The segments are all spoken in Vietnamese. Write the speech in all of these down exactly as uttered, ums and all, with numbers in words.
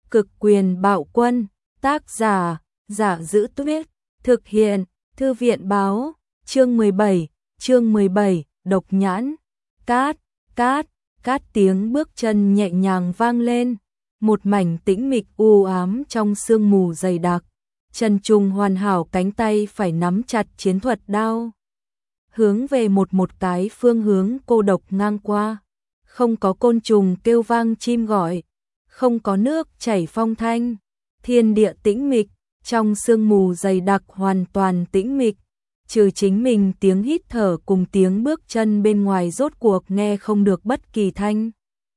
Cực quyền bạo quân, tác giả, Giả Dữ Tuyết, thực hiện, Thư viện báo, chương mười bảy, chương mười bảy, độc nhãn, cát, cát, cát tiếng bước chân nhẹ nhàng vang lên, một mảnh tĩnh mịch u ám trong sương mù dày đặc. Trần Trùng hoàn hảo cánh tay phải nắm chặt chiến thuật đao, hướng về một một cái phương hướng cô độc ngang qua, không có côn trùng kêu vang chim gọi, không có nước chảy phong thanh, thiên địa tĩnh mịch, trong sương mù dày đặc hoàn toàn tĩnh mịch, trừ chính mình tiếng hít thở cùng tiếng bước chân bên ngoài rốt cuộc nghe không được bất kỳ thanh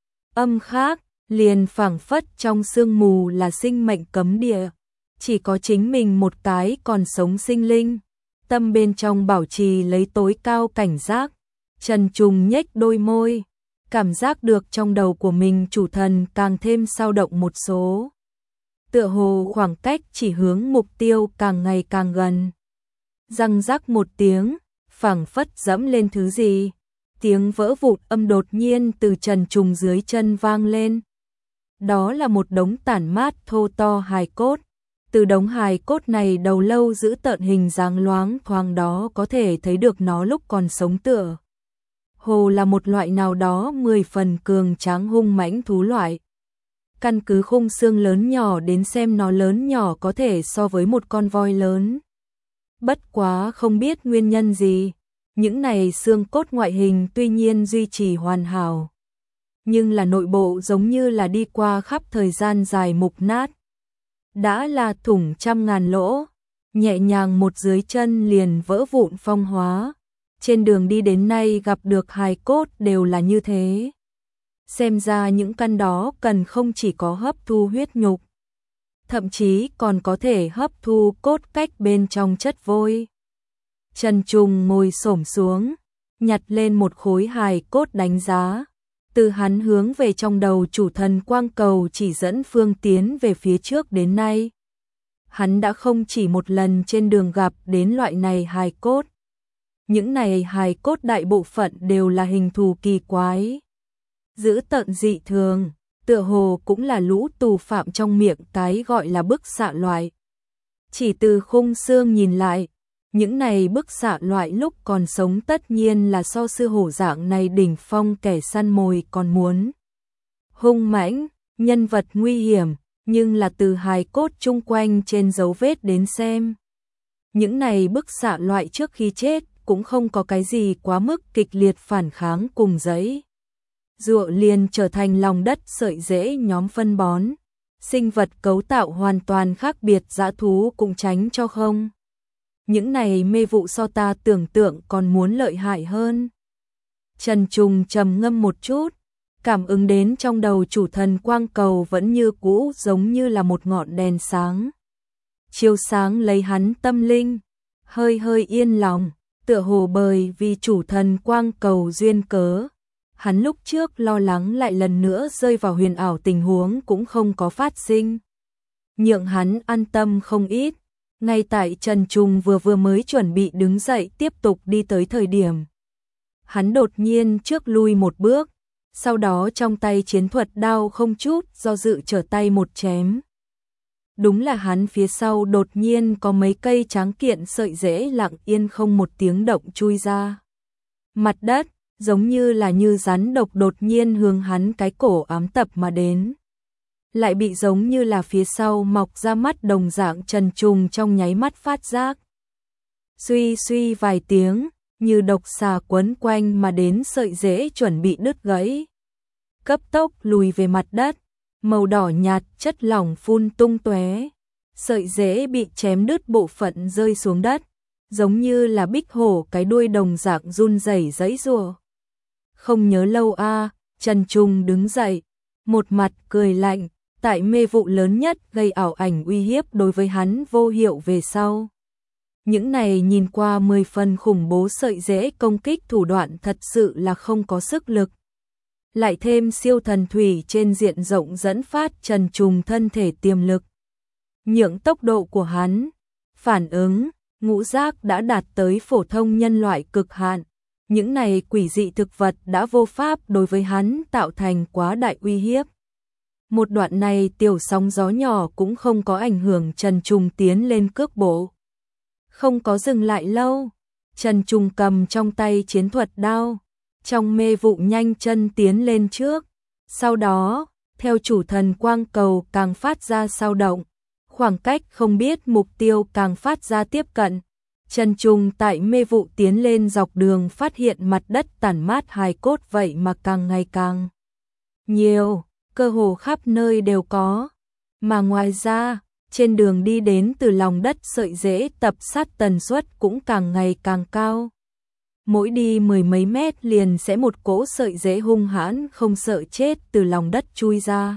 âm khác, liền phảng phất trong sương mù là sinh mệnh cấm địa, chỉ có chính mình một cái còn sống sinh linh, tâm bên trong bảo trì lấy tối cao cảnh giác. Trần Trùng nhếch đôi môi, cảm giác được trong đầu của mình chủ thần càng thêm sao động một số. Tựa hồ khoảng cách chỉ hướng mục tiêu càng ngày càng gần. Răng rắc một tiếng, phảng phất dẫm lên thứ gì. Tiếng vỡ vụn âm đột nhiên từ Trần Trùng dưới chân vang lên. Đó là một đống tản mát thô to hài cốt. Từ đống hài cốt này đầu lâu giữ tợn hình dáng loáng thoáng đó có thể thấy được nó lúc còn sống tựa hồ là một loại nào đó mười phần cường tráng hung mãnh thú loại. Căn cứ khung xương lớn nhỏ đến xem nó lớn nhỏ có thể so với một con voi lớn. Bất quá không biết nguyên nhân gì, những này xương cốt ngoại hình tuy nhiên duy trì hoàn hảo, nhưng là nội bộ giống như là đi qua khắp thời gian dài mục nát. Đã là thủng trăm ngàn lỗ, nhẹ nhàng một dưới chân liền vỡ vụn phong hóa. Trên đường đi đến nay gặp được hài cốt đều là như thế. Xem ra những căn đó cần không chỉ có hấp thu huyết nhục, thậm chí còn có thể hấp thu cốt cách bên trong chất vôi. Trần Trùng ngồi xổm xuống, nhặt lên một khối hài cốt đánh giá. Từ hắn hướng về trong đầu chủ thần quang cầu chỉ dẫn phương tiến về phía trước đến nay. Hắn đã không chỉ một lần trên đường gặp đến loại này hài cốt. Những này hài cốt đại bộ phận đều là hình thù kỳ quái, dữ tợn dị thường, tựa hồ cũng là lũ tù phạm trong miệng cái gọi là bức xạ loại. Chỉ từ khung xương nhìn lại, những này bức xạ loại lúc còn sống tất nhiên là so sư hổ dạng này đỉnh phong kẻ săn mồi còn muốn hung mãnh, nhân vật nguy hiểm, nhưng là từ hài cốt chung quanh trên dấu vết đến xem. Những này bức xạ loại trước khi chết cũng không có cái gì quá mức kịch liệt phản kháng cùng giấy ruộng liền trở thành lòng đất sợi rễ nhóm phân bón. Sinh vật cấu tạo hoàn toàn khác biệt, dã thú cũng tránh cho không. Những này mê vụ so ta tưởng tượng còn muốn lợi hại hơn. Trần Trùng trầm ngâm một chút, cảm ứng đến trong đầu chủ thần quang cầu vẫn như cũ giống như là một ngọn đèn sáng. Chiếu sáng lấy hắn tâm linh, hơi hơi yên lòng, tựa hồ bởi vì chủ thần quang cầu duyên cớ. Hắn lúc trước lo lắng lại lần nữa rơi vào huyền ảo tình huống cũng không có phát sinh. Nhượng hắn an tâm không ít. Ngay tại Trần Trùng vừa vừa mới chuẩn bị đứng dậy tiếp tục đi tới thời điểm. Hắn đột nhiên trước lui một bước, sau đó trong tay chiến thuật đao không chút do dự trở tay một chém. Đúng là hắn phía sau đột nhiên có mấy cây tráng kiện sợi rễ lặng yên không một tiếng động chui ra. Mặt đất, giống như là như rắn độc đột nhiên hướng hắn cái cổ ám tập mà đến. Lại bị giống như là phía sau mọc ra mắt đồng dạng. Trần Trùng trong nháy mắt phát giác. Suy suy vài tiếng, như độc xà quấn quanh mà đến sợi rễ chuẩn bị đứt gãy. Cấp tốc lùi về mặt đất, màu đỏ nhạt chất lỏng phun tung tóe. Sợi rễ bị chém đứt bộ phận rơi xuống đất, giống như là bích hổ cái đuôi đồng dạng run rẩy giãy giụa. Không nhớ lâu a, à, Trần Trùng đứng dậy, một mặt cười lạnh, tại mê vụ lớn nhất gây ảo ảnh uy hiếp đối với hắn vô hiệu về sau. Những này nhìn qua mười phần khủng bố sợi rễ công kích thủ đoạn thật sự là không có sức lực. Lại thêm siêu thần thủy trên diện rộng dẫn phát Trần Trùng thân thể tiềm lực. Nhượng tốc độ của hắn, phản ứng, ngũ giác đã đạt tới phổ thông nhân loại cực hạn. Những này quỷ dị thực vật đã vô pháp đối với hắn tạo thành quá đại uy hiếp. Một đoạn này tiểu sóng gió nhỏ cũng không có ảnh hưởng Trần Trùng tiến lên cước bộ. Không có dừng lại lâu, Trần Trùng cầm trong tay chiến thuật đao, trong mê vụ nhanh chân tiến lên trước. Sau đó, theo chủ thần quang cầu càng phát ra sao động, khoảng cách không biết mục tiêu càng phát ra tiếp cận. Trần Trùng tại mê vụ tiến lên dọc đường phát hiện mặt đất tản mát hài cốt vậy mà càng ngày càng nhiều, cơ hồ khắp nơi đều có. Mà ngoài ra, trên đường đi đến từ lòng đất sợi rễ tập sát tần suất cũng càng ngày càng cao. Mỗi đi mười mấy mét liền sẽ một cỗ sợi rễ hung hãn không sợ chết từ lòng đất chui ra.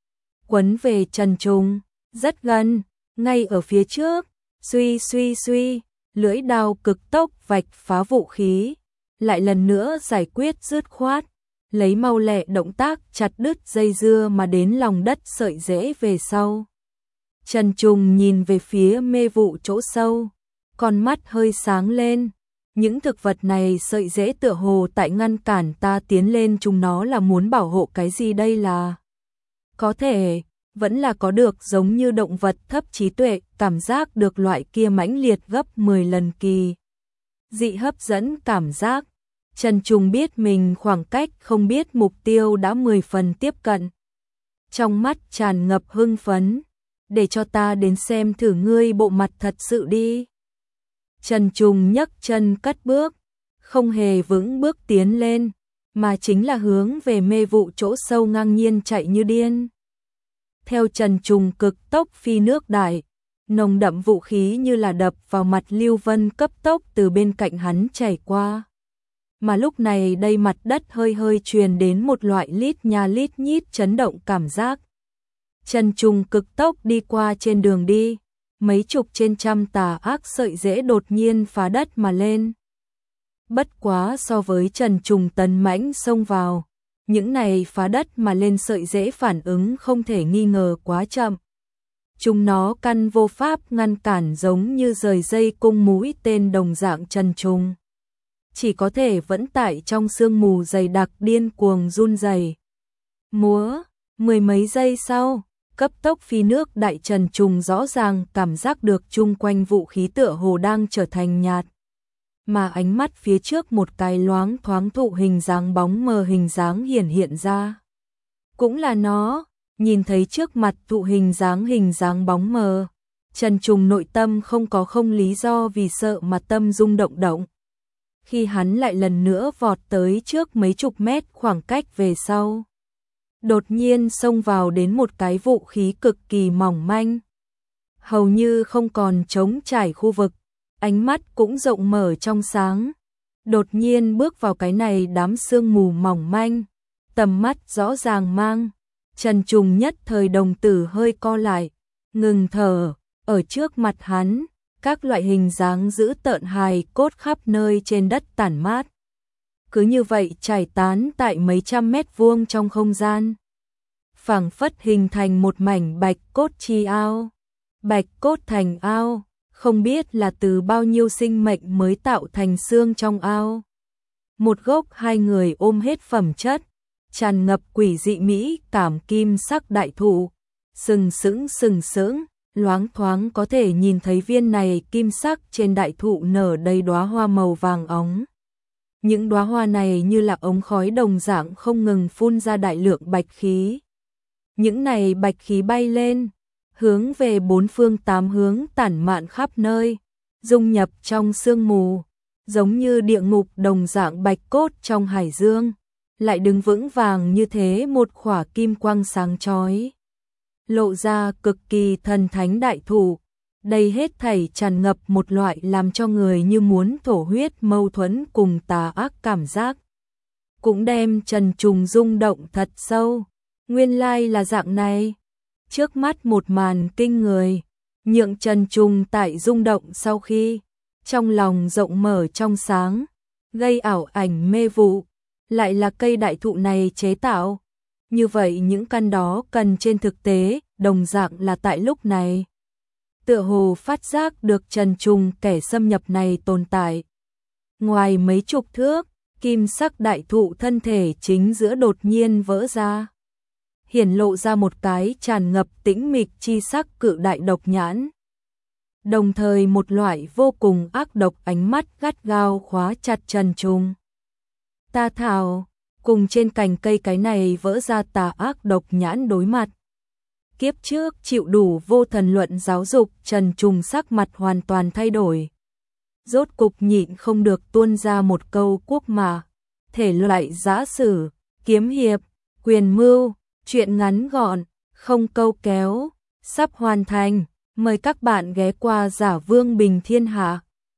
Quấn về Trần Trùng, rất gần, ngay ở phía trước, suy suy suy, lưỡi đao cực tốc vạch phá vũ khí, lại lần nữa giải quyết dứt khoát, lấy mau lẹ động tác chặt đứt dây dưa mà đến lòng đất sợi rễ về sau. Trần Trùng nhìn về phía mê vụ chỗ sâu, con mắt hơi sáng lên. Những thực vật này sợi rễ tựa hồ tại ngăn cản ta tiến lên, chúng nó là muốn bảo hộ cái gì đây là? Có thể, vẫn là có được giống như động vật thấp trí tuệ, cảm giác được loại kia mãnh liệt gấp mười lần kỳ. Dị hấp dẫn cảm giác. Trần Trùng biết mình khoảng cách không biết mục tiêu đã mười phần tiếp cận. Trong mắt tràn ngập hưng phấn. Để cho ta đến xem thử ngươi bộ mặt thật sự đi. Trần Trùng nhấc chân cất bước, không hề vững bước tiến lên, mà chính là hướng về mê vụ chỗ sâu ngang nhiên chạy như điên. Theo Trần Trùng cực tốc phi nước đại, nồng đậm vũ khí như là đập vào mặt Lưu Vân cấp tốc từ bên cạnh hắn chảy qua. Mà lúc này đây mặt đất hơi hơi truyền đến một loại lít nha lít nhít chấn động cảm giác. Trần Trùng cực tốc đi qua trên đường đi, mấy chục trên trăm tà ác sợi rễ đột nhiên phá đất mà lên. Bất quá so với Trần Trùng tấn mãnh xông vào, những này phá đất mà lên sợi rễ phản ứng không thể nghi ngờ quá chậm. Chúng nó căn vô pháp ngăn cản, giống như rời dây cung mũi tên đồng dạng. Trần Trùng chỉ có thể vẫn tại trong sương mù dày đặc điên cuồng run rẩy. Múa, mười mấy giây sau, cấp tốc phi nước đại, Trần Trùng rõ ràng cảm giác được chung quanh vũ khí tựa hồ đang trở thành nhạt. Mà ánh mắt phía trước một cái loáng thoáng thụ hình dáng bóng mờ hình dáng hiển hiện ra. Cũng là nó, nhìn thấy trước mặt thụ hình dáng hình dáng bóng mờ. Trần Trùng nội tâm không có không lý do vì sợ mà tâm rung động động. Khi hắn lại lần nữa vọt tới trước mấy chục mét khoảng cách về sau, đột nhiên xông vào đến một cái vũ khí cực kỳ mỏng manh. Hầu như không còn trống trải khu vực, ánh mắt cũng rộng mở trong sáng. Đột nhiên bước vào cái này đám sương mù mỏng manh, tầm mắt rõ ràng mang. Trần Trùng nhất thời đồng tử hơi co lại, ngừng thở, ở trước mặt hắn, các loại hình dáng dữ tợn hài cốt khắp nơi trên đất tản mát. Cứ như vậy trải tán tại mấy trăm mét vuông trong không gian. Phảng phất hình thành một mảnh bạch cốt chi ao. Bạch cốt thành ao, không biết là từ bao nhiêu sinh mệnh mới tạo thành xương trong ao. Một gốc hai người ôm hết phẩm chất, tràn ngập quỷ dị mỹ cảm kim sắc đại thụ, sừng sững sừng sững, loáng thoáng có thể nhìn thấy viên này kim sắc trên đại thụ nở đầy đóa hoa màu vàng óng. Những đóa hoa này như là ống khói đồng dạng không ngừng phun ra đại lượng bạch khí. Những này bạch khí bay lên, hướng về bốn phương tám hướng tản mạn khắp nơi, dung nhập trong sương mù, giống như địa ngục đồng dạng bạch cốt trong hải dương, lại đứng vững vàng như thế một khỏa kim quang sáng chói. Lộ ra cực kỳ thần thánh đại thụ, đây hết thảy tràn ngập một loại làm cho người như muốn thổ huyết mâu thuẫn cùng tà ác cảm giác. Cũng đem Trần Trùng rung động thật sâu, nguyên lai là dạng này. Trước mắt một màn kinh người, nhượng Trần Trùng tại rung động sau khi, trong lòng rộng mở trong sáng, gây ảo ảnh mê vụ, lại là cây đại thụ này chế tạo. Như vậy những căn đó cần trên thực tế, đồng dạng là tại lúc này. Tựa hồ phát giác được Trần Trùng kẻ xâm nhập này tồn tại. Ngoài mấy chục thước, kim sắc đại thụ thân thể chính giữa đột nhiên vỡ ra. hiển lộ ra một cái tràn ngập tĩnh mịch chi sắc cự đại độc nhãn. Đồng thời một loại vô cùng ác độc ánh mắt gắt gao khóa chặt Trần Trung. Ta thảo, cùng trên cành cây cái này vỡ ra tà ác độc nhãn đối mặt. Kiếp trước chịu đủ vô thần luận giáo dục, Trần Trung sắc mặt hoàn toàn thay đổi. Rốt cục nhịn không được tuôn ra một câu quốc mã, thể loại giã sử, kiếm hiệp, quyền mưu, chuyện ngắn gọn, không câu kéo, sắp hoàn thành. Mời các bạn ghé qua Giả Vương Bình Thiên Hạ.